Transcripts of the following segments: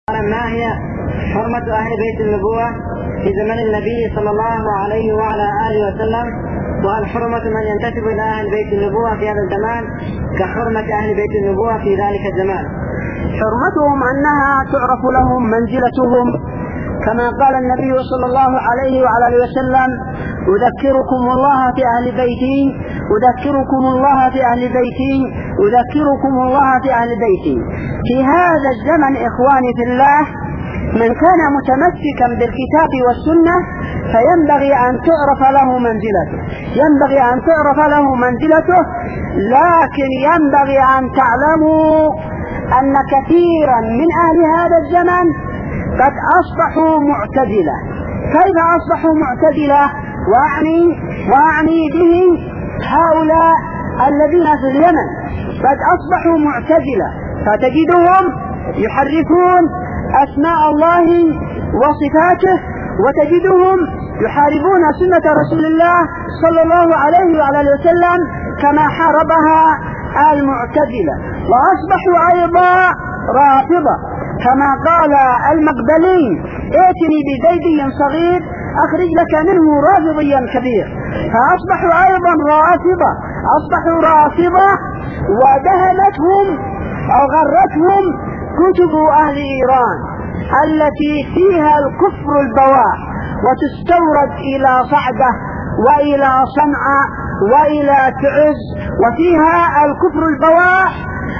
ما هي حرمة أهل بيت النبوة في زمن النبي صلى الله عليه وعلى آله وسلم؟ وهل حرمة من ينتسب إلى أهل بيت النبوة في هذا الزمان كحرمة أهل بيت النبوة في ذلك الزمان؟ حرمتهم أنها تعرف لهم منزلتهم، كما قال النبي صلى الله عليه وعلى آله وسلم: أذكركم الله في أهل بيتي، أذكركم الله في أهل بيتي، أذكركم الله في أهل بيتي. في هذا الزمن إخواني في الله، من كان متمسكا بالكتاب والسنة فينبغي أن تعرف له منزلته، ينبغي أن تعرف له منزلته. لكن ينبغي أن تعلموا أن كثيرا من أهل هذا الزمن قد أصبحوا معتدلة. كيف أصبحوا معتدلة؟ وأعني به هؤلاء الذين في اليمن قد أصبحوا معتدلة، فتجدهم يحرفون أسماء الله وصفاته، وتجدهم يحاربون سنة رسول الله صلى الله عليه وعلى آله وسلم كما حاربها المعتدلة. وأصبحوا أيضا رافضة، كما قال المقبلي: ائتني بزيدي صغير أخرج لك منه رافضيا كبير. فأصبحوا أيضا رافضة، أصبحوا رافضة، ودهمتهم أو غرتهم كتب أهل إيران التي فيها الكفر البواح، وتستورد إلى صعدة وإلى صنعاء وإلى تعز، وفيها الكفر البواح.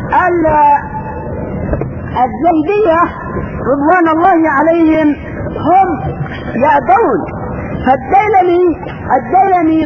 الزيدية رضوان الله عليهم هم يأبون. فالديلمي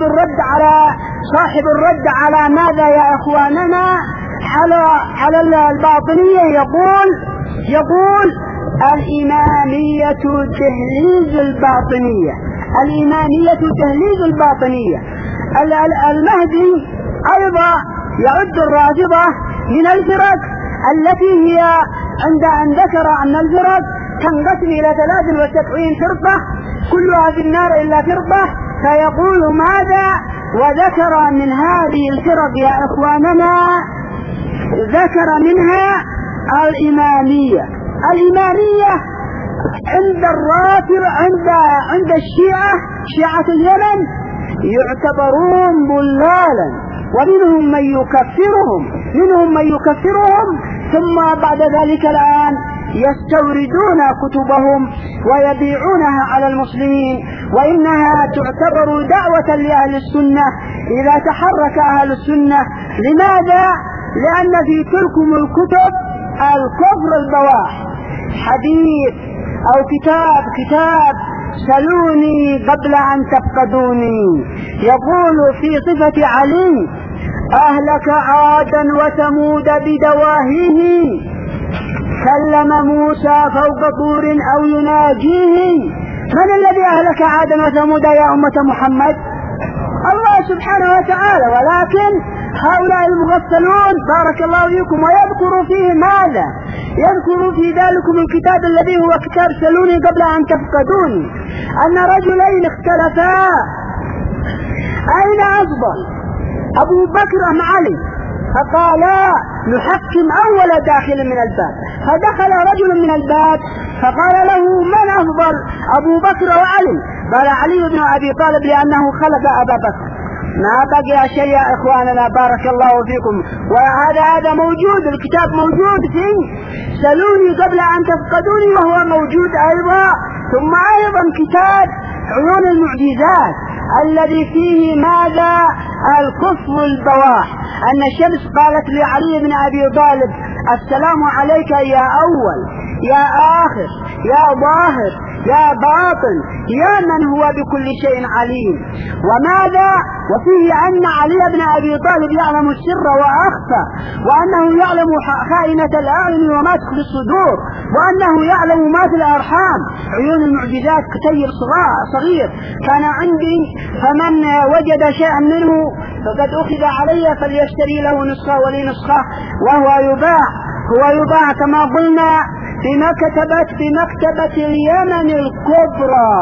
صاحب الرد على ماذا يا إخواننا؟ على الباطنية يقول الإمامية تهليز الباطنية، الإمامية تهليز الباطنية. المهدي أيضا يعد الرافضة من الفرق التي هي عند أن ذكر أن الفرق تنقسم إلى 73 فرقة كلها في النار إلا فرقة، فيقول ماذا؟ وذكر من هذه الفرق يا إخواننا، ذكر منها الإمامية. الإمامية عند الشيعة، شيعة اليمن، يعتبرون ضلالا، ومنهم من يكفرهم، ثم بعد ذلك الآن يستوردون كتبهم ويبيعونها على المسلمين، وإنها تعتبر دعوة لأهل السنة إذا تحرك أهل السنة. لماذا؟ لأن في تلكم الكتب الكفر البواح، حديث أو كتاب سلوني قبل أن تفقدوني، يقول في صفة علي: أهلك عادا وثمود بدواهيه، كلم موسى فوق طور أو يناجيه. من الذي أهلك عادا وثمود يا أمة محمد؟ الله سبحانه وتعالى. ولكن هؤلاء المغفلون بارك الله فيكم، ويذكر فيه ماذا؟ يذكر في ذلكم الكتاب الذي هو كتاب سلوني قبل أن تفقدوني، أن رجلين اختلفا أين أفضل، أبو بكر أم علي؟ فقالا: نحكم أول داخل من الباب. فدخل رجل من الباب فقال له: من أفضل، أبو بكر وعلي؟ قال: علي بن أبي طالب لأنه خلف أبا بكر. ما بقي شيء يا إخواننا بارك الله فيكم. وهذا موجود، الكتاب موجود في سلوني قبل أن تفقدوني، وهو موجود أيضا. ثم أيضا كتاب عيون المعجزات الذي فيه ماذا؟ الكفر البواح. أن الشمس قالت لعلي بن أبي طالب: السلام عليك يا أول يا آخر يا ظاهر يا باطن يا من هو بكل شيء عليم. وماذا؟ وفيه أن علي بن أبي طالب يعلم السر وأخفى، وأنه يعلم خائنة الأعين وما تخفي الصدور، وأنه يعلم ما في الأرحام. عيون المعجزات كتيب صغير كان عندي، فمن وجد شيئا منه فقد أخذ علي فليشتري له نسخة ولي نسخة، وهو يباع كما قلنا في مكتبة اليمن الكبرى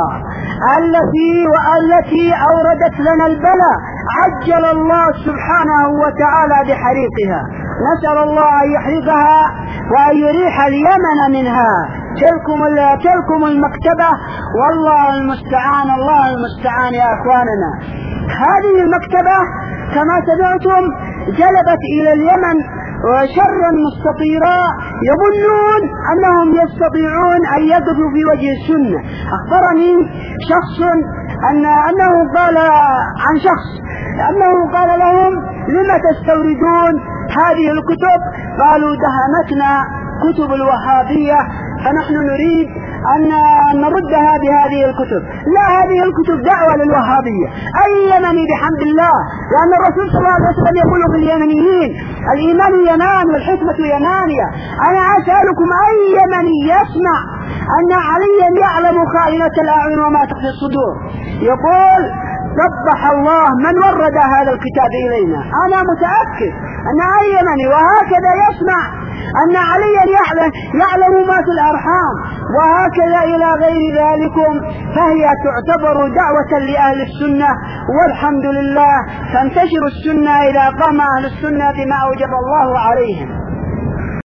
التي أوردت لنا البلاء، عجل الله سبحانه وتعالى بحريقها. نسأل الله أن يحرقها وأن يريح اليمن منها. تلكم المكتبة، والله المستعان، الله المستعان يا أخواننا. هذه المكتبة كما سمعتم جلبت إلى اليمن شرا مستطيرا يظنون أنهم يستطيعون أن يقفوا في وجه السنة. أخبرني شخص أنه قال عن شخص أنه قال لهم: لما تستوردون هذه الكتب؟ قالوا: دهمتنا كتب الوهابية فنحن نريد أن نردها بهذه الكتب. لا، هذه الكتب دعوة للوهابية. أي يمني بحمد الله، لأن الرسول صلى الله عليه وسلم يقول في اليمنيين: الإيمان يمان والحكمة يمانية. أنا أسألكم أي يمني يسمع أن عليا يعلم خائنة الأعين وما تخفي الصدور؟ يقول: قبح الله من ورد هذا الكتاب إلينا. أنا متأكد أن أي يمني وهكذا يسمع أن عليا يعلم ما في الأرحام وهكذا إلى غير ذلكم، فهي تعتبر دعوة لأهل السنة، والحمد لله تنتشر السنة إذا قام أهل السنة بما أوجب الله عليهم.